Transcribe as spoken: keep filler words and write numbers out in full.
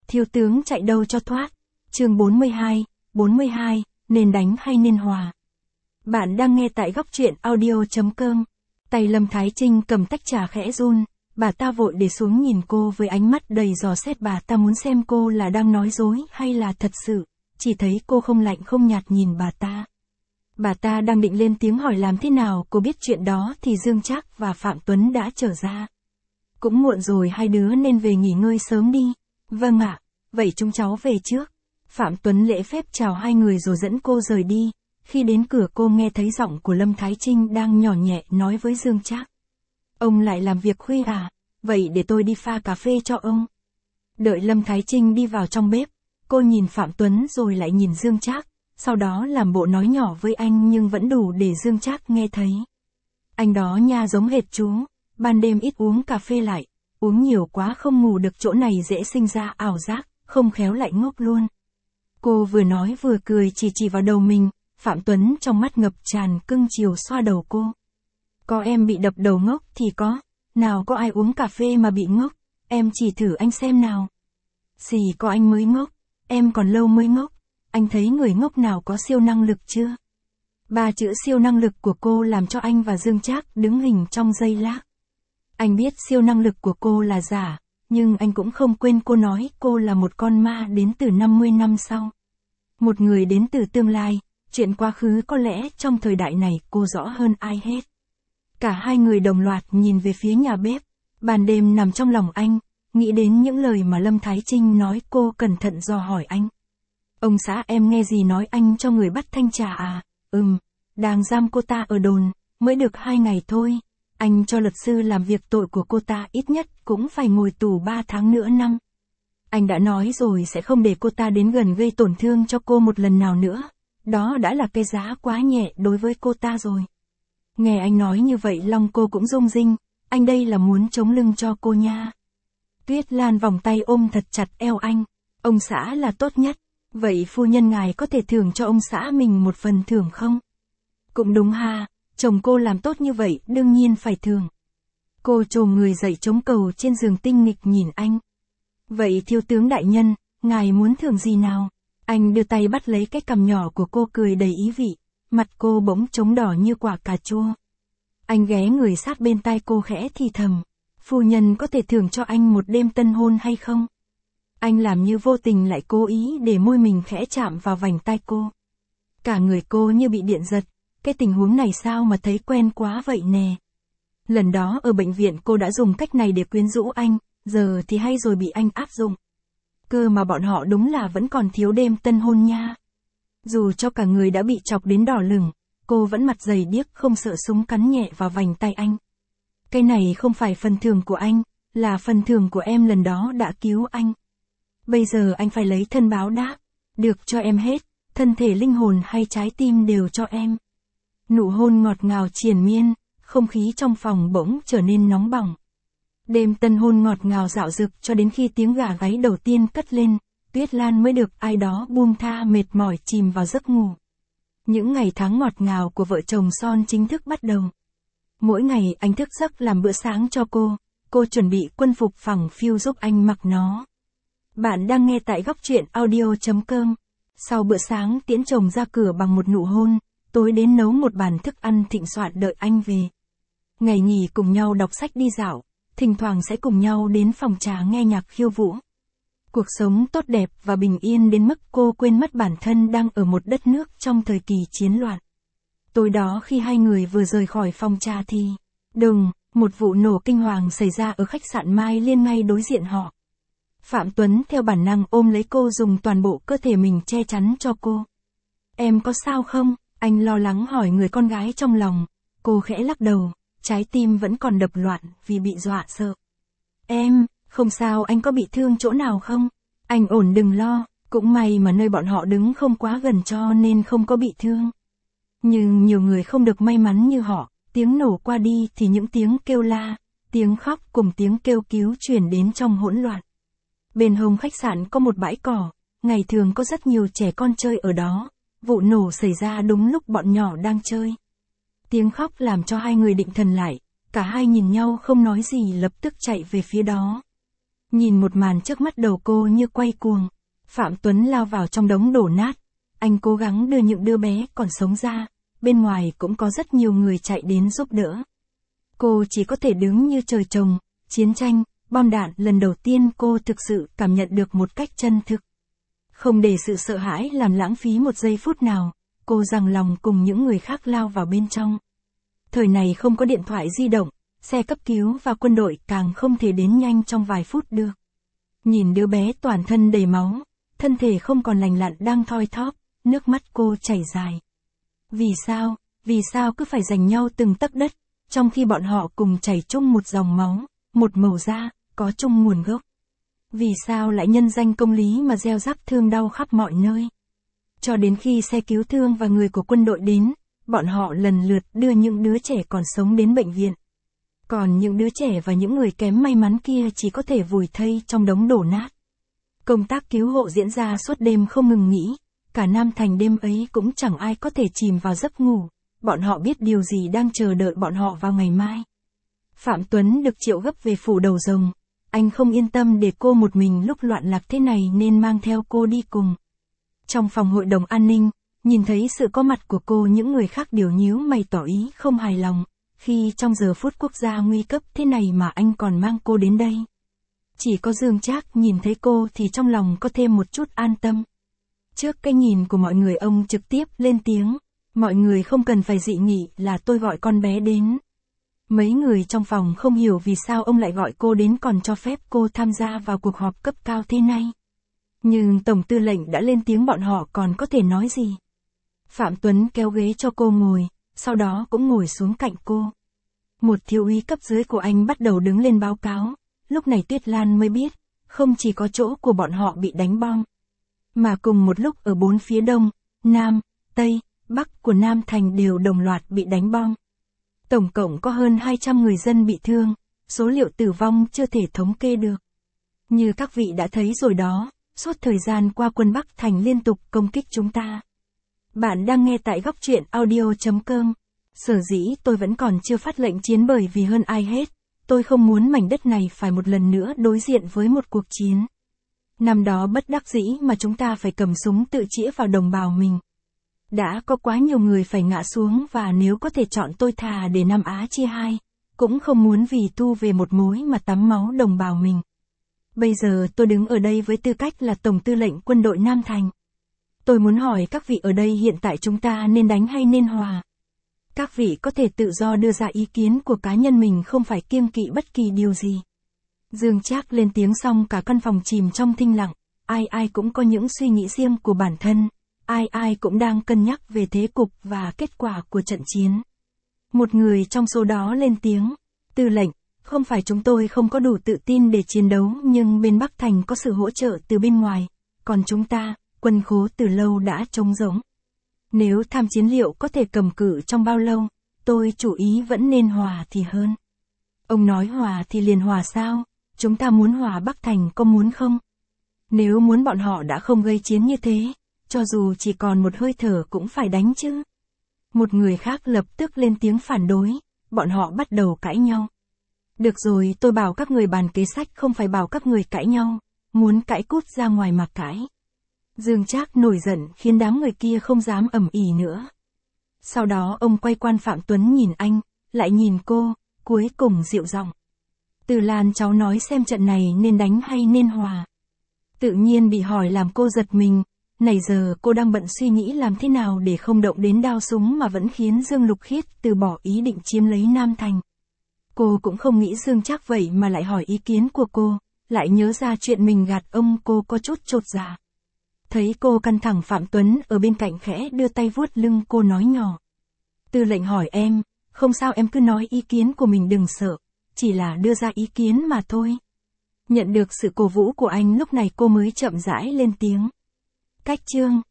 Thiếu tướng chạy đâu cho thoát. Chương bốn mươi hai, bốn mươi hai, nên đánh hay nên hòa. Bạn đang nghe tại góc truyện audio chấm com. Tay Lâm Thái Trinh cầm tách trà khẽ run, bà ta vội để xuống nhìn cô với ánh mắt đầy dò xét, bà ta muốn xem cô là đang nói dối hay là thật sự, chỉ thấy cô không lạnh không nhạt nhìn bà ta. Bà ta đang định lên tiếng hỏi làm thế nào cô biết chuyện đó thì Dương Trác và Phạm Tuấn đã trở ra. Cũng muộn rồi, hai đứa nên về nghỉ ngơi sớm đi. Vâng ạ, vậy chúng cháu về trước. Phạm Tuấn lễ phép chào hai người rồi dẫn cô rời đi. Khi đến cửa cô nghe thấy giọng của Lâm Thái Trinh đang nhỏ nhẹ nói với Dương Trác. Ông lại làm việc khuya à? Vậy để tôi đi pha cà phê cho ông. Đợi Lâm Thái Trinh đi vào trong bếp, cô nhìn Phạm Tuấn rồi lại nhìn Dương Trác, sau đó làm bộ nói nhỏ với anh nhưng vẫn đủ để Dương Trác nghe thấy. Anh đó nha giống hệt chú, ban đêm ít uống cà phê lại, uống nhiều quá không ngủ được, chỗ này dễ sinh ra ảo giác, không khéo lại ngốc luôn. Cô vừa nói vừa cười chỉ chỉ vào đầu mình, Phạm Tuấn trong mắt ngập tràn cưng chiều xoa đầu cô. Có em bị đập đầu ngốc thì có, nào có ai uống cà phê mà bị ngốc, em chỉ thử anh xem nào. Xì có anh mới ngốc, em còn lâu mới ngốc, anh thấy người ngốc nào có siêu năng lực chưa? Ba chữ siêu năng lực của cô làm cho anh và Dương Trác đứng hình trong giây lát. Anh biết siêu năng lực của cô là giả, nhưng anh cũng không quên cô nói cô là một con ma đến từ năm mươi năm sau. Một người đến từ tương lai, chuyện quá khứ có lẽ trong thời đại này cô rõ hơn ai hết. Cả hai người đồng loạt nhìn về phía nhà bếp, ban đêm nằm trong lòng anh, nghĩ đến những lời mà Lâm Thái Trinh nói. Cô cẩn thận dò hỏi anh. Ông xã em nghe gì nói anh cho người bắt Thanh Trà à? Ừm, đang giam cô ta ở đồn, mới được hai ngày thôi. Anh cho luật sư làm việc tội của cô ta ít nhất cũng phải ngồi tù ba tháng nữa năm. Anh đã nói rồi sẽ không để cô ta đến gần gây tổn thương cho cô một lần nào nữa. Đó đã là cái giá quá nhẹ đối với cô ta rồi. Nghe anh nói như vậy lòng cô cũng rung rinh, anh đây là muốn chống lưng cho cô nha. Tuyết Lan vòng tay ôm thật chặt eo anh. Ông xã là tốt nhất, vậy phu nhân ngài có thể thưởng cho ông xã mình một phần thưởng không? Cũng đúng ha, chồng cô làm tốt như vậy đương nhiên phải thưởng. Cô chồm người dậy chống cầu trên giường tinh nghịch nhìn anh. Vậy thiếu tướng đại nhân, ngài muốn thưởng gì nào? Anh đưa tay bắt lấy cái cằm nhỏ của cô cười đầy ý vị, mặt cô bỗng trống đỏ như quả cà chua. Anh ghé người sát bên tai cô khẽ thì thầm, phu nhân có thể thưởng cho anh một đêm tân hôn hay không? Anh làm như vô tình lại cố ý để môi mình khẽ chạm vào vành tai cô. Cả người cô như bị điện giật, cái tình huống này sao mà thấy quen quá vậy nè. Lần đó ở bệnh viện cô đã dùng cách này để quyến rũ anh, giờ thì hay rồi bị anh áp dụng. Cơ mà bọn họ đúng là vẫn còn thiếu đêm tân hôn nha. Dù cho cả người đã bị chọc đến đỏ lửng, cô vẫn mặt dày điếc không sợ súng cắn nhẹ vào vành tay anh. Cái này không phải phần thưởng của anh, là phần thưởng của em lần đó đã cứu anh. Bây giờ anh phải lấy thân báo đáp, được cho em hết, thân thể linh hồn hay trái tim đều cho em. Nụ hôn ngọt ngào triền miên, không khí trong phòng bỗng trở nên nóng bỏng. Đêm tân hôn ngọt ngào dạo dực cho đến khi tiếng gà gáy đầu tiên cất lên, Tuyết Lan mới được ai đó buông tha mệt mỏi chìm vào giấc ngủ. Những ngày tháng ngọt ngào của vợ chồng son chính thức bắt đầu. Mỗi ngày anh thức giấc làm bữa sáng cho cô, cô chuẩn bị quân phục phẳng phiu giúp anh mặc nó. Bạn đang nghe tại góc truyện audio chấm com. Sau bữa sáng tiễn chồng ra cửa bằng một nụ hôn, tối đến nấu một bàn thức ăn thịnh soạn đợi anh về. Ngày nghỉ cùng nhau đọc sách đi dạo, thỉnh thoảng sẽ cùng nhau đến phòng trà nghe nhạc khiêu vũ. Cuộc sống tốt đẹp và bình yên đến mức cô quên mất bản thân đang ở một đất nước trong thời kỳ chiến loạn. Tối đó khi hai người vừa rời khỏi phòng trà thì, đùng, một vụ nổ kinh hoàng xảy ra ở khách sạn Mai Liên ngay đối diện họ. Phạm Tuấn theo bản năng ôm lấy cô, dùng toàn bộ cơ thể mình che chắn cho cô. Em có sao không? Anh lo lắng hỏi người con gái trong lòng. Cô khẽ lắc đầu, trái tim vẫn còn đập loạn vì bị dọa sợ. Em, không sao, anh có bị thương chỗ nào không? Anh ổn, đừng lo, cũng may mà nơi bọn họ đứng không quá gần cho nên không có bị thương. Nhưng nhiều người không được may mắn như họ, tiếng nổ qua đi thì những tiếng kêu la, tiếng khóc cùng tiếng kêu cứu truyền đến trong hỗn loạn. Bên hông khách sạn có một bãi cỏ, ngày thường có rất nhiều trẻ con chơi ở đó, vụ nổ xảy ra đúng lúc bọn nhỏ đang chơi. Tiếng khóc làm cho hai người định thần lại, cả hai nhìn nhau không nói gì lập tức chạy về phía đó. Nhìn một màn trước mắt đầu cô như quay cuồng. Phạm Tuấn lao vào trong đống đổ nát. Anh cố gắng đưa những đứa bé còn sống ra. Bên ngoài cũng có rất nhiều người chạy đến giúp đỡ. Cô chỉ có thể đứng như trời trồng. Chiến tranh, bom đạn lần đầu tiên cô thực sự cảm nhận được một cách chân thực. Không để sự sợ hãi làm lãng phí một giây phút nào, cô dang lòng cùng những người khác lao vào bên trong. Thời này không có điện thoại di động, xe cấp cứu và quân đội càng không thể đến nhanh trong vài phút được. Nhìn đứa bé toàn thân đầy máu, thân thể không còn lành lặn đang thoi thóp, nước mắt cô chảy dài. Vì sao, vì sao cứ phải giành nhau từng tấc đất, trong khi bọn họ cùng chảy chung một dòng máu, một màu da, có chung nguồn gốc. Vì sao lại nhân danh công lý mà gieo rắc thương đau khắp mọi nơi? Cho đến khi xe cứu thương và người của quân đội đến, bọn họ lần lượt đưa những đứa trẻ còn sống đến bệnh viện. Còn những đứa trẻ và những người kém may mắn kia chỉ có thể vùi thây trong đống đổ nát. Công tác cứu hộ diễn ra suốt đêm không ngừng nghỉ, cả Nam Thành đêm ấy cũng chẳng ai có thể chìm vào giấc ngủ, bọn họ biết điều gì đang chờ đợi bọn họ vào ngày mai. Phạm Tuấn được triệu gấp về phủ Đầu Rồng. Anh không yên tâm để cô một mình lúc loạn lạc thế này nên mang theo cô đi cùng. Trong phòng hội đồng an ninh, nhìn thấy sự có mặt của cô, những người khác đều nhíu mày tỏ ý không hài lòng, khi trong giờ phút quốc gia nguy cấp thế này mà anh còn mang cô đến đây. Chỉ có Dương Trác nhìn thấy cô thì trong lòng có thêm một chút an tâm. Trước cái nhìn của mọi người, ông trực tiếp lên tiếng, mọi người không cần phải dị nghị là tôi gọi con bé đến. Mấy người trong phòng không hiểu vì sao ông lại gọi cô đến còn cho phép cô tham gia vào cuộc họp cấp cao thế này. Nhưng Tổng Tư lệnh đã lên tiếng, bọn họ còn có thể nói gì. Phạm Tuấn kéo ghế cho cô ngồi, sau đó cũng ngồi xuống cạnh cô. Một thiếu úy cấp dưới của anh bắt đầu đứng lên báo cáo, lúc này Tuyết Lan mới biết, không chỉ có chỗ của bọn họ bị đánh bom, mà cùng một lúc ở bốn phía đông, nam, tây, bắc của Nam Thành đều đồng loạt bị đánh bom. Tổng cộng có hơn hai trăm người dân bị thương, số liệu tử vong chưa thể thống kê được. Như các vị đã thấy rồi đó, suốt thời gian qua quân Bắc Thành liên tục công kích chúng ta. Bạn đang nghe tại góc truyện audio chấm com. Sở dĩ tôi vẫn còn chưa phát lệnh chiến bởi vì hơn ai hết, tôi không muốn mảnh đất này phải một lần nữa đối diện với một cuộc chiến. Năm đó bất đắc dĩ mà chúng ta phải cầm súng tự chĩa vào đồng bào mình. Đã có quá nhiều người phải ngã xuống và nếu có thể chọn tôi thà để Nam Á chia hai, cũng không muốn vì thu về một mối mà tắm máu đồng bào mình. Bây giờ tôi đứng ở đây với tư cách là Tổng Tư lệnh quân đội Nam Thành. Tôi muốn hỏi các vị ở đây hiện tại chúng ta nên đánh hay nên hòa? Các vị có thể tự do đưa ra ý kiến của cá nhân mình, không phải kiêng kỵ bất kỳ điều gì. Dương Trác lên tiếng xong cả căn phòng chìm trong thinh lặng, ai ai cũng có những suy nghĩ riêng của bản thân. Ai ai cũng đang cân nhắc về thế cục và kết quả của trận chiến. Một người trong số đó lên tiếng, Tư lệnh, không phải chúng tôi không có đủ tự tin để chiến đấu, nhưng bên Bắc Thành có sự hỗ trợ từ bên ngoài, còn chúng ta, quân khố từ lâu đã trống rỗng. Nếu tham chiến liệu có thể cầm cự trong bao lâu, tôi chủ ý vẫn nên hòa thì hơn. Ông nói hòa thì liền hòa sao, chúng ta muốn hòa Bắc Thành có muốn không? Nếu muốn bọn họ đã không gây chiến như thế, cho dù chỉ còn một hơi thở cũng phải đánh chứ. Một người khác lập tức lên tiếng phản đối, bọn họ bắt đầu cãi nhau. Được rồi, tôi bảo các người bàn kế sách, không phải bảo các người cãi nhau, muốn cãi cút ra ngoài mà cãi. Dương Trác nổi giận khiến đám người kia không dám ầm ĩ nữa. Sau đó ông quay quan Phạm Tuấn nhìn anh, lại nhìn cô, cuối cùng dịu giọng. Từ Lan, cháu nói xem trận này nên đánh hay nên hòa. Tự nhiên bị hỏi làm cô giật mình. Này giờ cô đang bận suy nghĩ làm thế nào để không động đến đao súng mà vẫn khiến Dương Lục Khiết từ bỏ ý định chiếm lấy Nam Thành. Cô cũng không nghĩ Dương Trác vậy mà lại hỏi ý kiến của cô, lại nhớ ra chuyện mình gạt ông, cô có chút chột dạ. Thấy cô căng thẳng, Phạm Tuấn ở bên cạnh khẽ đưa tay vuốt lưng cô nói nhỏ. Tư lệnh hỏi em, không sao em cứ nói ý kiến của mình, đừng sợ, chỉ là đưa ra ý kiến mà thôi. Nhận được sự cổ vũ của anh, lúc này cô mới chậm rãi lên tiếng. Cách chương